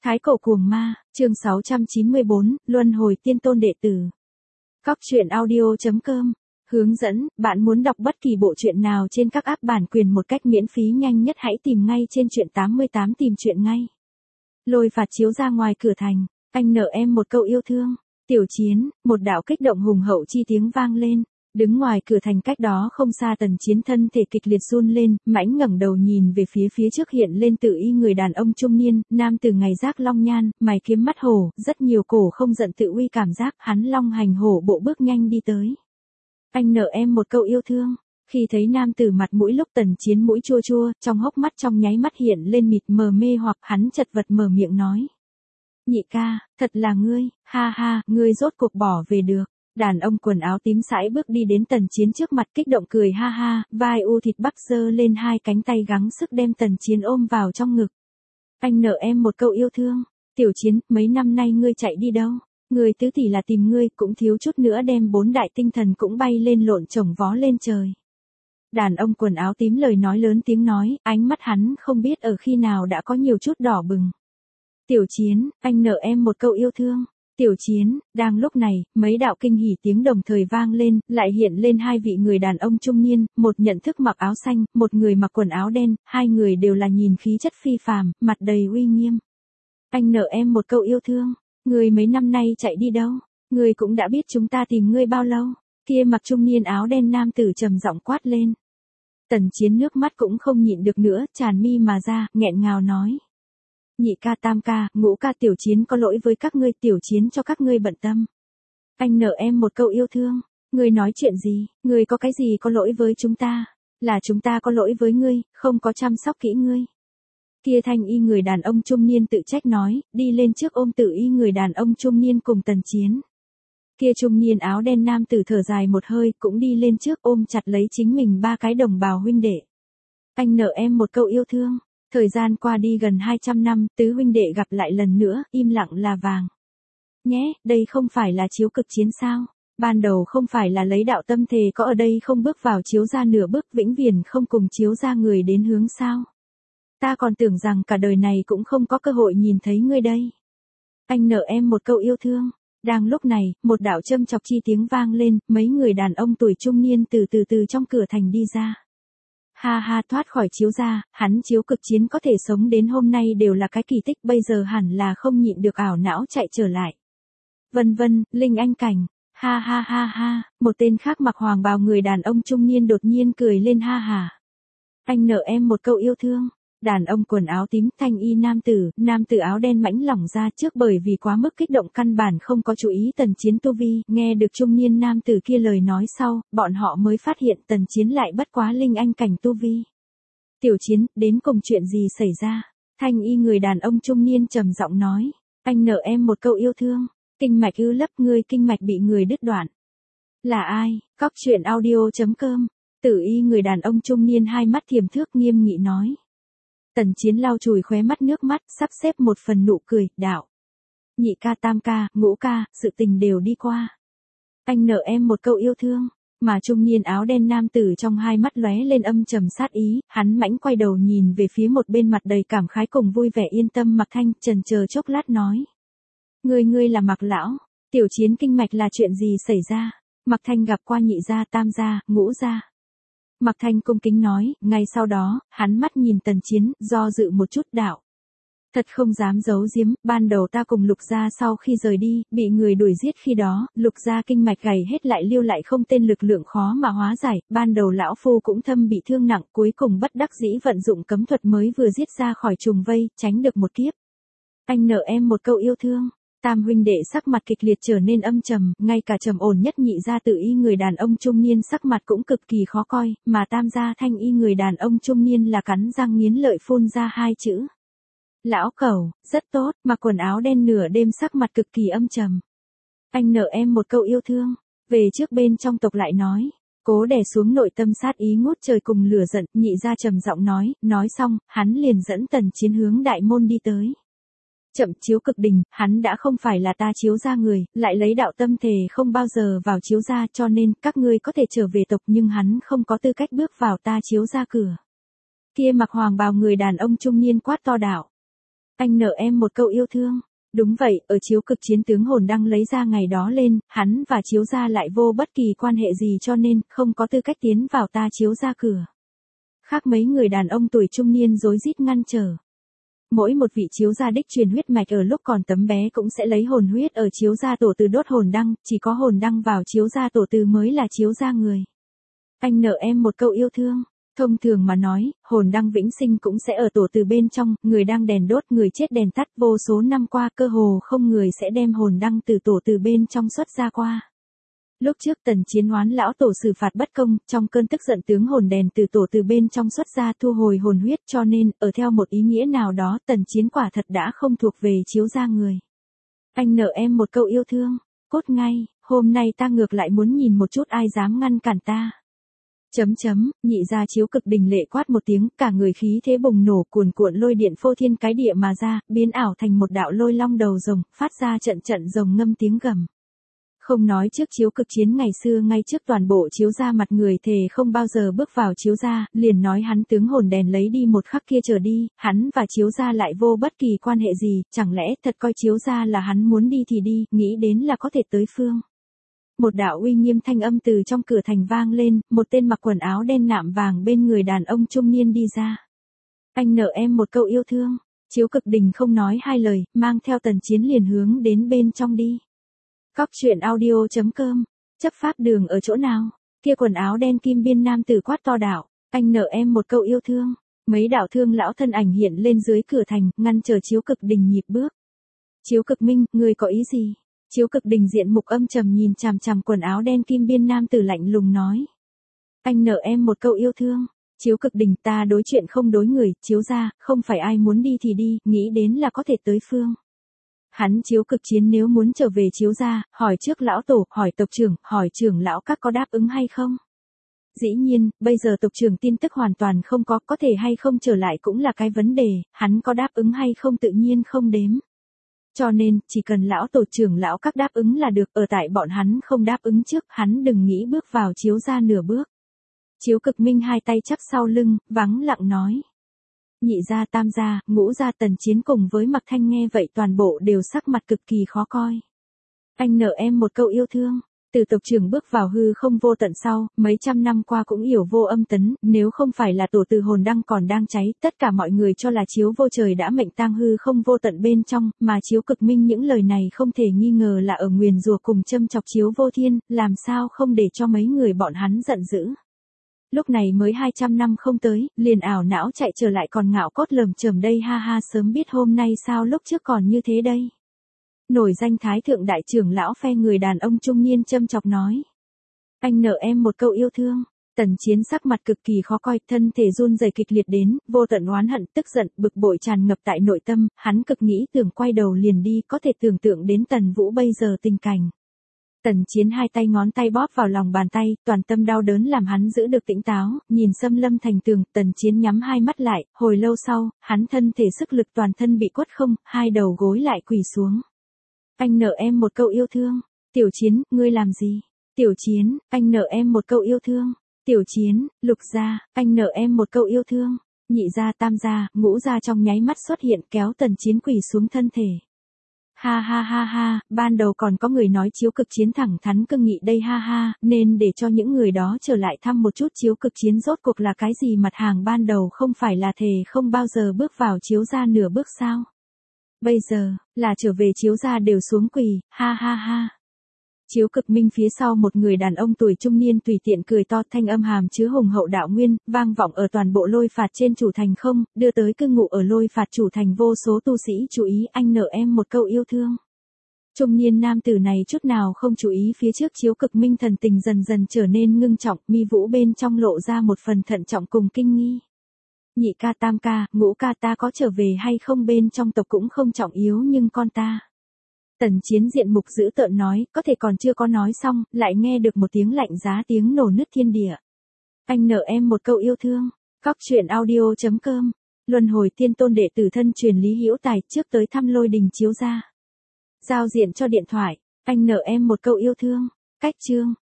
Thái cổ cuồng ma, chương 694, Luân hồi tiên tôn đệ tử. Cóc truyện audio.com. Hướng dẫn, bạn muốn đọc bất kỳ bộ truyện nào trên các app bản quyền một cách miễn phí nhanh nhất hãy tìm ngay trên truyện 88 tìm truyện ngay. Lôi phạt chiếu ra ngoài cửa thành, anh nợ em một câu yêu thương. Tiểu Chiến, một đạo kích động hùng hậu chi tiếng vang lên. Đứng ngoài cửa thành cách đó không xa Tần Chiến thân thể kịch liệt run lên, mãnh ngẩng đầu nhìn về phía trước hiện lên tự y người đàn ông trung niên, nam từ ngày giác long nhan, mày kiếm mắt hổ, rất nhiều cổ không giận tự uy cảm giác, hắn long hành hổ bộ bước nhanh đi tới. Anh nợ em một câu yêu thương. Khi thấy nam tử mặt mũi lúc Tần Chiến mũi chua chua, trong hốc mắt trong nháy mắt hiện lên mịt mờ mê hoặc hắn chật vật mở miệng nói. Nhị ca, thật là ngươi, ha ha, ngươi rốt cuộc bỏ về được. Đàn ông quần áo tím sãi bước đi đến Tần Chiến trước mặt kích động cười ha ha, vai u thịt bắp giơ lên hai cánh tay gắng sức đem Tần Chiến ôm vào trong ngực. Anh nợ em một câu yêu thương. Tiểu Chiến, mấy năm nay ngươi chạy đi đâu? Người tứ tỷ là tìm ngươi, cũng thiếu chút nữa đem bốn đại tinh thần cũng bay lên lộn chồng vó lên trời. Đàn ông quần áo tím lời nói lớn tiếng nói, ánh mắt hắn không biết ở khi nào đã có nhiều chút đỏ bừng. Tiểu Chiến, anh nợ em một câu yêu thương. Tiểu Chiến, đang lúc này, mấy đạo kinh hỉ tiếng đồng thời vang lên, lại hiện lên hai vị người đàn ông trung niên, một nhận thức mặc áo xanh, một người mặc quần áo đen, hai người đều là nhìn khí chất phi phàm, mặt đầy uy nghiêm. Anh nợ em một câu yêu thương, người mấy năm nay chạy đi đâu? Người cũng đã biết chúng ta tìm ngươi bao lâu? Kia mặc trung niên áo đen nam tử trầm giọng quát lên. Tần Chiến nước mắt cũng không nhịn được nữa, tràn mi mà ra, nghẹn ngào nói. Nhị ca tam ca, ngũ ca Tiểu Chiến có lỗi với các ngươi, Tiểu Chiến cho các ngươi bận tâm. Anh nợ em một câu yêu thương. Ngươi nói chuyện gì? Ngươi có cái gì có lỗi với chúng ta? Là chúng ta có lỗi với ngươi, không có chăm sóc kỹ ngươi. Kia thanh y người đàn ông trung niên tự trách nói, đi lên trước ôm tự y người đàn ông trung niên cùng Tần Chiến. Kia trung niên áo đen nam tử thở dài một hơi, cũng đi lên trước ôm chặt lấy chính mình ba cái đồng bào huynh đệ. Anh nợ em một câu yêu thương. Thời gian qua đi gần 200 năm, tứ huynh đệ gặp lại lần nữa, im lặng là vàng. Nhé, đây không phải là chiếu cực chiến sao? Ban đầu không phải là lấy đạo tâm thề có ở đây không bước vào chiếu ra nửa bước vĩnh viễn không cùng chiếu ra người đến hướng sao? Ta còn tưởng rằng cả đời này cũng không có cơ hội nhìn thấy ngươi đây. Anh nợ em một câu yêu thương. Đang lúc này, một đạo châm chọc chi tiếng vang lên, mấy người đàn ông tuổi trung niên từ trong cửa thành đi ra. Ha ha, thoát khỏi chiếu ra, hắn chiếu cực chiến có thể sống đến hôm nay đều là cái kỳ tích, bây giờ hẳn là không nhịn được ảo não chạy trở lại. Vân vân, Linh Anh Cảnh, ha ha ha ha, một tên khác mặc hoàng bào người đàn ông trung niên đột nhiên cười lên ha ha. Anh nợ em một câu yêu thương. Đàn ông quần áo tím thanh y nam tử áo đen mãnh lỏng ra trước bởi vì quá mức kích động căn bản không có chú ý Tần Chiến tu vi, nghe được trung niên nam tử kia lời nói sau, bọn họ mới phát hiện Tần Chiến lại bất quá Linh Anh cảnh tu vi. Tiểu Chiến, đến cùng chuyện gì xảy ra? Thanh y người đàn ông trung niên trầm giọng nói, anh nợ em một câu yêu thương, kinh mạch ư lấp ngươi kinh mạch bị người đứt đoạn. Là ai? Cóc truyện audio.com. Tử y người đàn ông trung niên hai mắt thiềm thước nghiêm nghị nói. Tần Chiến lau chùi khóe mắt nước mắt, sắp xếp một phần nụ cười, đạo. Nhị ca tam ca, ngũ ca, sự tình đều đi qua. Anh nợ em một câu yêu thương, mà trung niên áo đen nam tử trong hai mắt lóe lên âm trầm sát ý, hắn mãnh quay đầu nhìn về phía một bên mặt đầy cảm khái cùng vui vẻ yên tâm Mạc Thanh, chần chờ chốc lát nói. Ngươi là Mạc lão, Tiểu Chiến kinh mạch là chuyện gì xảy ra? Mạc Thanh gặp qua nhị gia tam gia, ngũ gia. Mạc Thanh cung kính nói, ngay sau đó, hắn mắt nhìn Tần Chiến, do dự một chút đạo. Thật không dám giấu giếm, ban đầu ta cùng Lục gia sau khi rời đi, bị người đuổi giết khi đó, Lục gia kinh mạch gầy hết lại lưu lại không tên lực lượng khó mà hóa giải, ban đầu lão phu cũng thâm bị thương nặng, cuối cùng bất đắc dĩ vận dụng cấm thuật mới vừa giết ra khỏi trùng vây, tránh được một kiếp. Anh nợ em một câu yêu thương. Tam huynh đệ sắc mặt kịch liệt trở nên âm trầm, ngay cả trầm ổn nhất nhị gia tự y người đàn ông trung niên sắc mặt cũng cực kỳ khó coi, mà tam gia thanh y người đàn ông trung niên là cắn răng nghiến lợi phun ra hai chữ. Lão cẩu, rất tốt, mặc quần áo đen nửa đêm sắc mặt cực kỳ âm trầm. Anh nợ em một câu yêu thương, về trước bên trong tộc lại nói, cố đè xuống nội tâm sát ý ngút trời cùng lửa giận, nhị gia trầm giọng nói xong, hắn liền dẫn Tần Chiến hướng đại môn đi tới. Chậm chiếu cực đình, hắn đã không phải là ta chiếu ra người, lại lấy đạo tâm thề không bao giờ vào chiếu ra cho nên các ngươi có thể trở về tộc nhưng hắn không có tư cách bước vào ta chiếu ra cửa. Kia mặc hoàng bào người đàn ông trung niên quát to đạo. Anh nợ em một câu yêu thương. Đúng vậy, ở chiếu cực chiến tướng hồn đăng lấy ra ngày đó lên, hắn và chiếu gia lại vô bất kỳ quan hệ gì cho nên, không có tư cách tiến vào ta chiếu gia cửa. Khác mấy người đàn ông tuổi trung niên rối rít ngăn trở. Mỗi một vị chiếu gia đích truyền huyết mạch ở lúc còn tấm bé cũng sẽ lấy hồn huyết ở chiếu gia tổ từ đốt hồn đăng, chỉ có hồn đăng vào chiếu gia tổ từ mới là chiếu gia người. Anh nợ em một câu yêu thương. Thông thường mà nói, hồn đăng vĩnh sinh cũng sẽ ở tổ từ bên trong, người đang đèn đốt người chết đèn tắt, vô số năm qua cơ hồ không người sẽ đem hồn đăng từ tổ từ bên trong xuất ra qua. Lúc trước Tần Chiến oán lão tổ xử phạt bất công, trong cơn tức giận tướng hồn đèn từ tổ từ bên trong xuất ra thu hồi hồn huyết, cho nên, ở theo một ý nghĩa nào đó Tần Chiến quả thật đã không thuộc về chiếu gia người. Anh nợ em một câu yêu thương. Cốt ngay, hôm nay ta ngược lại muốn nhìn một chút ai dám ngăn cản ta. Nhị gia chiếu cực đình lệ quát một tiếng, cả người khí thế bùng nổ, cuồn cuộn lôi điện phô thiên cái địa mà ra, biến ảo thành một đạo lôi long đầu rồng, phát ra trận trận rồng ngâm tiếng gầm. Không nói trước chiếu cực chiến ngày xưa ngay trước toàn bộ chiếu gia mặt người thề không bao giờ bước vào chiếu gia, liền nói hắn tướng hồn đèn lấy đi một khắc kia trở đi, hắn và chiếu gia lại vô bất kỳ quan hệ gì, chẳng lẽ thật coi chiếu gia là hắn muốn đi thì đi, nghĩ đến là có thể tới phương. Một đạo uy nghiêm thanh âm từ trong cửa thành vang lên, một tên mặc quần áo đen nạm vàng bên người đàn ông trung niên đi ra. Anh nợ em một câu yêu thương. Chiếu cực đình không nói hai lời, mang theo Tần Chiến liền hướng đến bên trong đi. Cóc truyện audio.com. Chấp pháp đường ở chỗ nào? Kia quần áo đen kim biên nam tử quát to đạo. Anh nợ em một câu yêu thương. Mấy đạo thương lão thân ảnh hiện lên dưới cửa thành, ngăn chờ chiếu cực đình nhịp bước. Chiếu cực minh, người có ý gì? Chiếu cực đình diện mục âm trầm nhìn chằm chằm quần áo đen kim biên nam tử lạnh lùng nói. Anh nợ em một câu yêu thương. Chiếu cực đình, ta đối chuyện không đối người, chiếu gia, không phải ai muốn đi thì đi, nghĩ đến là có thể tới phương. Hắn chiếu cực chiến nếu muốn trở về chiếu gia, hỏi trước lão tổ, hỏi tộc trưởng, hỏi trưởng lão các có đáp ứng hay không? Dĩ nhiên, bây giờ tộc trưởng tin tức hoàn toàn không có thể hay không trở lại cũng là cái vấn đề, hắn có đáp ứng hay không tự nhiên không đếm. Cho nên, chỉ cần lão tổ trưởng lão các đáp ứng là được, ở tại bọn hắn không đáp ứng trước, hắn đừng nghĩ bước vào chiếu gia nửa bước. Chiếu cực minh hai tay chắp sau lưng, vắng lặng nói. Nhị gia tam gia, ngũ gia Tần Chiến cùng với Mặc Thanh nghe vậy toàn bộ đều sắc mặt cực kỳ khó coi. Anh nợ em một câu yêu thương. Từ tộc trưởng bước vào hư không vô tận sau, mấy trăm năm qua cũng yểu vô âm tấn, nếu không phải là tổ từ hồn đăng còn đang cháy, tất cả mọi người cho là chiếu vô trời đã mệnh tang hư không vô tận bên trong, mà chiếu cực minh những lời này không thể nghi ngờ là ở nguyền rủa cùng châm chọc chiếu vô thiên, làm sao không để cho mấy người bọn hắn giận dữ. Lúc này mới 200 năm không tới, liền ảo não chạy trở lại còn ngạo cốt lởm chởm đây ha ha sớm biết hôm nay sao lúc trước còn như thế đây. Nổi danh thái thượng đại trưởng lão phe người đàn ông trung niên châm chọc nói. Anh nợ em một câu yêu thương. Tần Chiến sắc mặt cực kỳ khó coi, thân thể run rẩy kịch liệt đến, vô tận oán hận, tức giận, bực bội tràn ngập tại nội tâm, hắn cực nghĩ tưởng quay đầu liền đi, có thể tưởng tượng đến Tần Vũ bây giờ tình cảnh. Tần Chiến hai tay ngón tay bóp vào lòng bàn tay, toàn tâm đau đớn làm hắn giữ được tỉnh táo, nhìn xâm lâm thành tường, Tần Chiến nhắm hai mắt lại, hồi lâu sau, hắn thân thể sức lực toàn thân bị quất không, hai đầu gối lại quỳ xuống. Anh nợ em một câu yêu thương. Tiểu Chiến, ngươi làm gì? Tiểu Chiến, anh nợ em một câu yêu thương. Tiểu Chiến, Lục gia, anh nợ em một câu yêu thương. Nhị gia tam gia, ngũ gia trong nháy mắt xuất hiện kéo Tần Chiến quỳ xuống thân thể. Ha ha ha ha, ban đầu còn có người nói chiếu cực chiến thẳng thắn cương nghị đây ha ha, nên để cho những người đó trở lại thăm một chút chiếu cực chiến rốt cuộc là cái gì mặt hàng ban đầu không phải là thề không bao giờ bước vào chiếu gia nửa bước sao. Bây giờ, là trở về chiếu gia đều xuống quỳ, ha ha ha. Chiếu cực minh phía sau một người đàn ông tuổi trung niên tùy tiện cười to thanh âm hàm chứa hùng hậu đạo nguyên, vang vọng ở toàn bộ lôi phạt trên chủ thành không, đưa tới cư ngụ ở lôi phạt chủ thành vô số tu sĩ chú ý anh nợ em một câu yêu thương. Trung niên nam tử này chút nào không chú ý phía trước chiếu cực minh thần tình dần dần trở nên ngưng trọng, mi vũ bên trong lộ ra một phần thận trọng cùng kinh nghi. Nhị ca tam ca, ngũ ca ta có trở về hay không bên trong tộc cũng không trọng yếu nhưng con ta. Tần Chiến diện mục dữ tợn nói, có thể còn chưa có nói xong, lại nghe được một tiếng lạnh giá tiếng nổ nứt thiên địa. Anh nợ em một câu yêu thương. Cóc truyện audio.com. Luân hồi tiên tôn đệ tử thân truyền Lý Hữu Tài trước tới thăm Lôi Đình chiếu gia. Giao diện cho điện thoại. Anh nợ em một câu yêu thương. Cách chương.